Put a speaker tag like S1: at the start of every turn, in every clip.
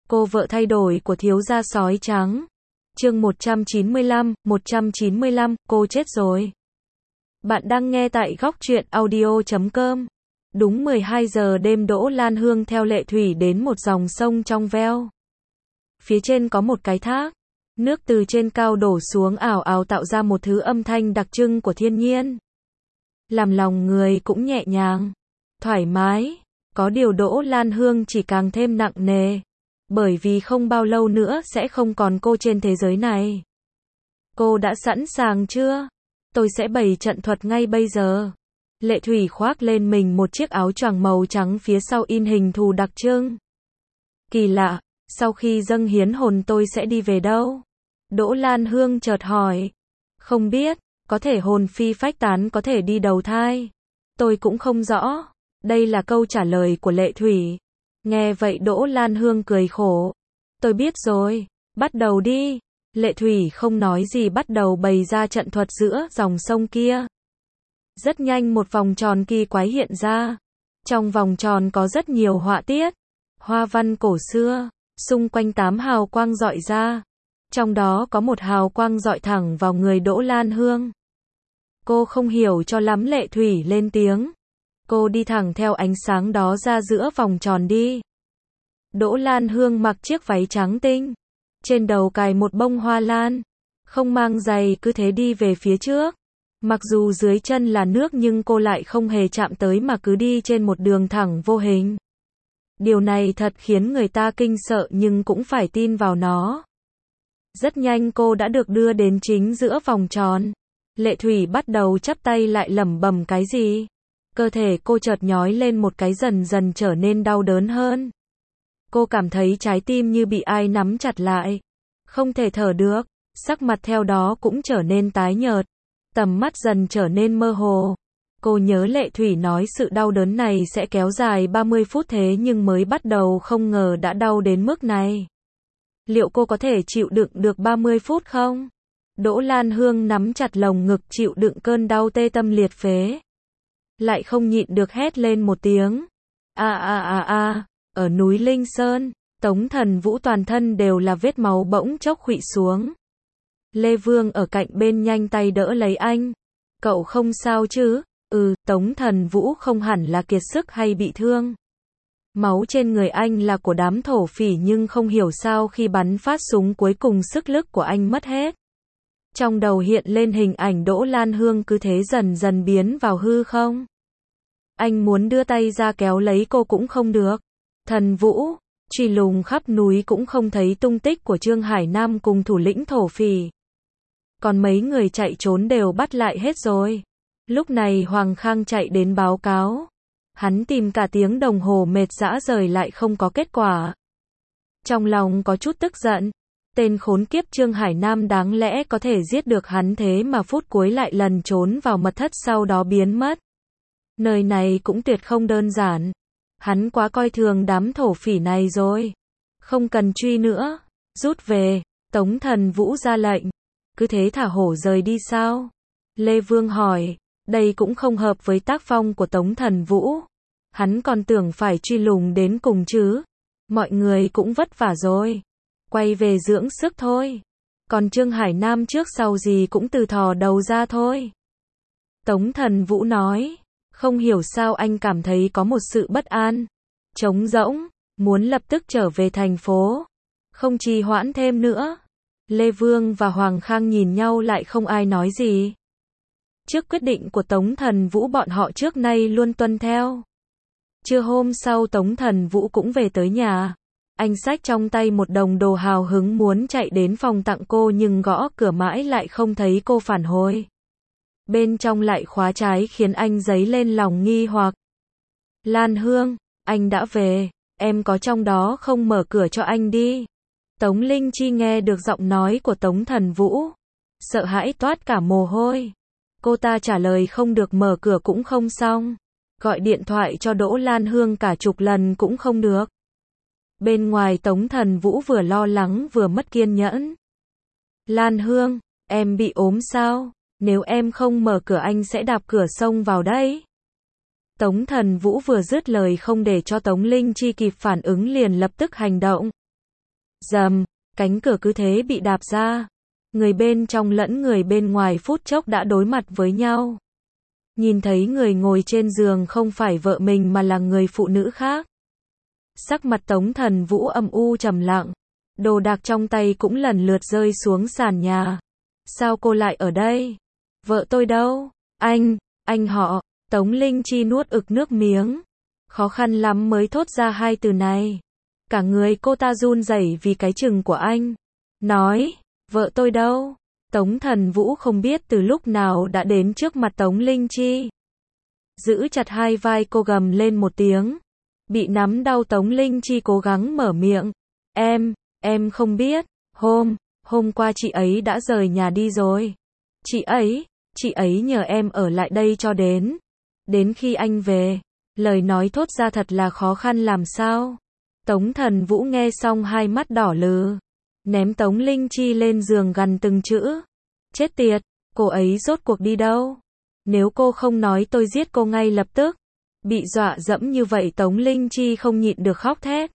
S1: Cô vợ thay đổi của thiếu gia sói trắng. Chương 195, cô chết rồi. Bạn đang nghe tại góc truyện audio.com. Đúng 12 giờ đêm, Đỗ Lan Hương theo Lệ Thủy đến một dòng sông trong veo. Phía trên có một cái thác. Nước từ trên cao đổ xuống ảo ảo tạo ra một thứ âm thanh đặc trưng của thiên nhiên. Làm lòng người cũng nhẹ nhàng, thoải mái. Có điều Đỗ Lan Hương chỉ càng thêm nặng nề. Bởi vì không bao lâu nữa sẽ không còn cô trên thế giới này. Cô đã sẵn sàng chưa? Tôi sẽ bày trận thuật ngay bây giờ. Lệ Thủy khoác lên mình một chiếc áo choàng màu trắng, phía sau in hình thù đặc trưng. Kỳ lạ, sau khi dâng hiến hồn tôi sẽ đi về đâu? Đỗ Lan Hương chợt hỏi. Không biết, có thể hồn phi phách tán, có thể đi đầu thai. Tôi cũng không rõ. Đây là câu trả lời của Lệ Thủy. Nghe vậy Đỗ Lan Hương cười khổ. Tôi biết rồi, bắt đầu đi. Lệ Thủy không nói gì, bắt đầu bày ra trận thuật giữa dòng sông kia. Rất nhanh một vòng tròn kỳ quái hiện ra. Trong vòng tròn có rất nhiều họa tiết, hoa văn cổ xưa, xung quanh 8 hào quang rọi ra. Trong đó có một hào quang rọi thẳng vào người Đỗ Lan Hương. Cô không hiểu cho lắm, Lệ Thủy lên tiếng. Cô đi thẳng theo ánh sáng đó ra giữa vòng tròn đi. Đỗ Lan Hương mặc chiếc váy trắng tinh, trên đầu cài một bông hoa lan, không mang giày, cứ thế đi về phía trước. Mặc dù dưới chân là nước nhưng cô lại không hề chạm tới mà cứ đi trên một đường thẳng vô hình. Điều này thật khiến người ta kinh sợ nhưng cũng phải tin vào nó. Rất nhanh cô đã được đưa đến chính giữa vòng tròn. Lệ Thủy bắt đầu chắp tay lại lẩm bẩm cái gì. Cơ thể cô chợt nhói lên một cái, dần dần trở nên đau đớn hơn. Cô cảm thấy trái tim như bị ai nắm chặt lại, không thể thở được, sắc mặt theo đó cũng trở nên tái nhợt, tầm mắt dần trở nên mơ hồ. Cô nhớ Lệ Thủy nói sự đau đớn này sẽ kéo dài 30 phút, thế nhưng mới bắt đầu không ngờ đã đau đến mức này. Liệu cô có thể chịu đựng được 30 phút không? Đỗ Lan Hương nắm chặt lồng ngực, chịu đựng cơn đau tê tâm liệt phế. Lại không nhịn được hét lên một tiếng. Ở núi Linh Sơn, Tống Thần Vũ toàn thân đều là vết máu, bỗng chốc khuỵu xuống. Lê Vương ở cạnh bên nhanh tay đỡ lấy anh. Cậu không sao chứ? Tống Thần Vũ không hẳn là kiệt sức hay bị thương. Máu trên người anh là của đám thổ phỉ, nhưng không hiểu sao khi bắn phát súng cuối cùng sức lực của anh mất hết. Trong đầu hiện lên hình ảnh Đỗ Lan Hương cứ thế dần dần biến vào hư không. Anh muốn đưa tay ra kéo lấy cô cũng không được. Thần Vũ, truy lùng khắp núi cũng không thấy tung tích của Trương Hải Nam cùng thủ lĩnh thổ phỉ. Còn mấy người chạy trốn đều bắt lại hết rồi. Lúc này Hoàng Khang chạy đến báo cáo. Hắn tìm cả tiếng đồng hồ mệt rã rời lại không có kết quả. Trong lòng có chút tức giận. Tên khốn kiếp Trương Hải Nam đáng lẽ có thể giết được hắn, thế mà phút cuối lại lần trốn vào mật thất sau đó biến mất. Nơi này cũng tuyệt không đơn giản. Hắn quá coi thường đám thổ phỉ này rồi. Không cần truy nữa, rút về. Tống Thần Vũ ra lệnh. Cứ thế thả hổ rời đi sao? Lê Vương hỏi. Đây cũng không hợp với tác phong của Tống Thần Vũ. Hắn còn tưởng phải truy lùng đến cùng chứ. Mọi người cũng vất vả rồi. Quay về dưỡng sức thôi. Còn Trương Hải Nam trước sau gì cũng từ thò đầu ra thôi. Tống Thần Vũ nói. Không hiểu sao anh cảm thấy có một sự bất an, trống rỗng, muốn lập tức trở về thành phố. Không trì hoãn thêm nữa. Lê Vương và Hoàng Khang nhìn nhau lại không ai nói gì. Trước quyết định của Tống Thần Vũ, bọn họ trước nay luôn tuân theo. Trưa hôm sau Tống Thần Vũ cũng về tới nhà. Anh xách trong tay một đồng đồ, hào hứng muốn chạy đến phòng tặng cô, nhưng gõ cửa mãi lại không thấy cô phản hồi. Bên trong lại khóa trái khiến anh dấy lên lòng nghi hoặc. Lan Hương, anh đã về, em có trong đó không, mở cửa cho anh đi. Tống Linh Chi nghe được giọng nói của Tống Thần Vũ, sợ hãi toát cả mồ hôi. Cô ta trả lời không được, mở cửa cũng không xong. Gọi điện thoại cho Đỗ Lan Hương cả chục lần cũng không được. Bên ngoài Tống Thần Vũ vừa lo lắng vừa mất kiên nhẫn. Lan Hương, em bị ốm sao? Nếu em không mở cửa anh sẽ đạp cửa xông vào đấy. Tống Thần Vũ vừa dứt lời không để cho Tống Linh Chi kịp phản ứng liền lập tức hành động. Rầm, cánh cửa cứ thế bị đạp ra. Người bên trong lẫn người bên ngoài phút chốc đã đối mặt với nhau. Nhìn thấy người ngồi trên giường không phải vợ mình mà là người phụ nữ khác. Sắc mặt Tống Thần Vũ âm u trầm lặng. Đồ đạc trong tay cũng lần lượt rơi xuống sàn nhà. Sao cô lại ở đây? Vợ tôi đâu? Anh họ. Tống Linh Chi nuốt ực nước miếng. Khó khăn lắm mới thốt ra hai từ này. Cả người cô ta run rẩy vì cái chừng của anh. Nói, vợ tôi đâu? Tống Thần Vũ không biết từ lúc nào đã đến trước mặt Tống Linh Chi. Giữ chặt hai vai cô gầm lên một tiếng. Bị nắm đau Tống Linh Chi cố gắng mở miệng. Em không biết. Hôm qua chị ấy đã rời nhà đi rồi. Chị ấy nhờ em ở lại đây cho đến khi anh về. Lời nói thốt ra thật là khó khăn làm sao. Tống Thần Vũ nghe xong hai mắt đỏ lừ. Ném Tống Linh Chi lên giường gằn từng chữ. Chết tiệt, cô ấy rốt cuộc đi đâu? Nếu cô không nói tôi giết cô ngay lập tức. Bị dọa dẫm như vậy Tống Linh Chi không nhịn được khóc thét.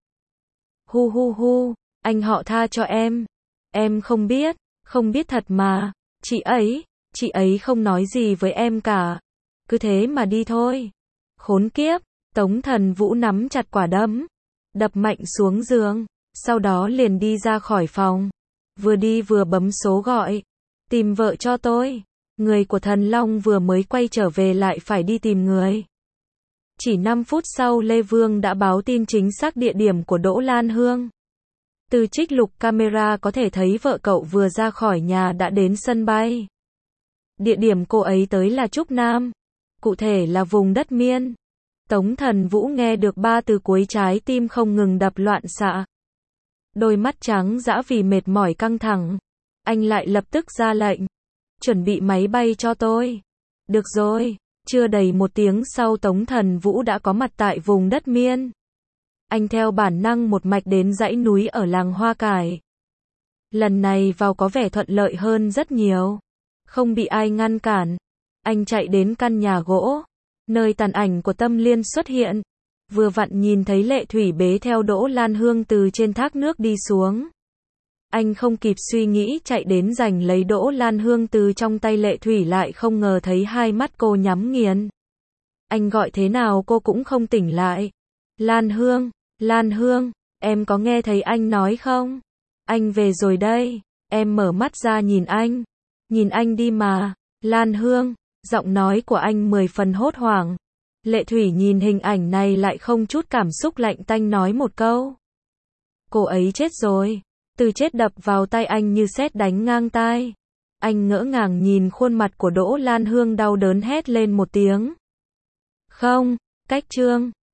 S1: Hu, anh họ tha cho em. Em không biết thật mà. Chị ấy không nói gì với em cả. Cứ thế mà đi thôi. Khốn kiếp, Tống Thần Vũ nắm chặt quả đấm. Đập mạnh xuống giường. Sau đó liền đi ra khỏi phòng. Vừa đi vừa bấm số gọi. Tìm vợ cho tôi. Người của Thần Long vừa mới quay trở về lại phải đi tìm người. Chỉ 5 phút sau Lê Vương đã báo tin chính xác địa điểm của Đỗ Lan Hương. Từ trích lục camera có thể thấy vợ cậu vừa ra khỏi nhà đã đến sân bay. Địa điểm cô ấy tới là Trúc Nam. Cụ thể là vùng đất Miên. Tống Thần Vũ nghe được 3 từ cuối trái tim không ngừng đập loạn xạ. Đôi mắt trắng dã vì mệt mỏi căng thẳng. Anh lại lập tức ra lệnh. Chuẩn bị máy bay cho tôi. Được rồi. Chưa đầy 1 tiếng sau Tống Thần Vũ đã có mặt tại vùng đất Miên. Anh theo bản năng một mạch đến dãy núi ở làng Hoa Cải. Lần này vào có vẻ thuận lợi hơn rất nhiều. Không bị ai ngăn cản. Anh chạy đến căn nhà gỗ. Nơi tàn ảnh của Tâm Liên xuất hiện. Vừa vặn nhìn thấy Lệ Thủy bế theo Đỗ Lan Hương từ trên thác nước đi xuống. Anh không kịp suy nghĩ chạy đến giành lấy Đỗ Lan Hương từ trong tay Lệ Thủy lại không ngờ thấy hai mắt cô nhắm nghiền. Anh gọi thế nào cô cũng không tỉnh lại. Lan Hương, em có nghe thấy anh nói không? Anh về rồi đây. Em mở mắt ra nhìn anh. Nhìn anh đi mà. Lan Hương, giọng nói của anh 10 phần hốt hoảng. Lệ Thủy nhìn hình ảnh này lại không chút cảm xúc lạnh tanh nói một câu. Cô ấy chết rồi. Từ chết đập vào tai anh như sét đánh ngang tai. Anh ngỡ ngàng nhìn khuôn mặt của Đỗ Lan Hương đau đớn hét lên một tiếng. Không, cách chương.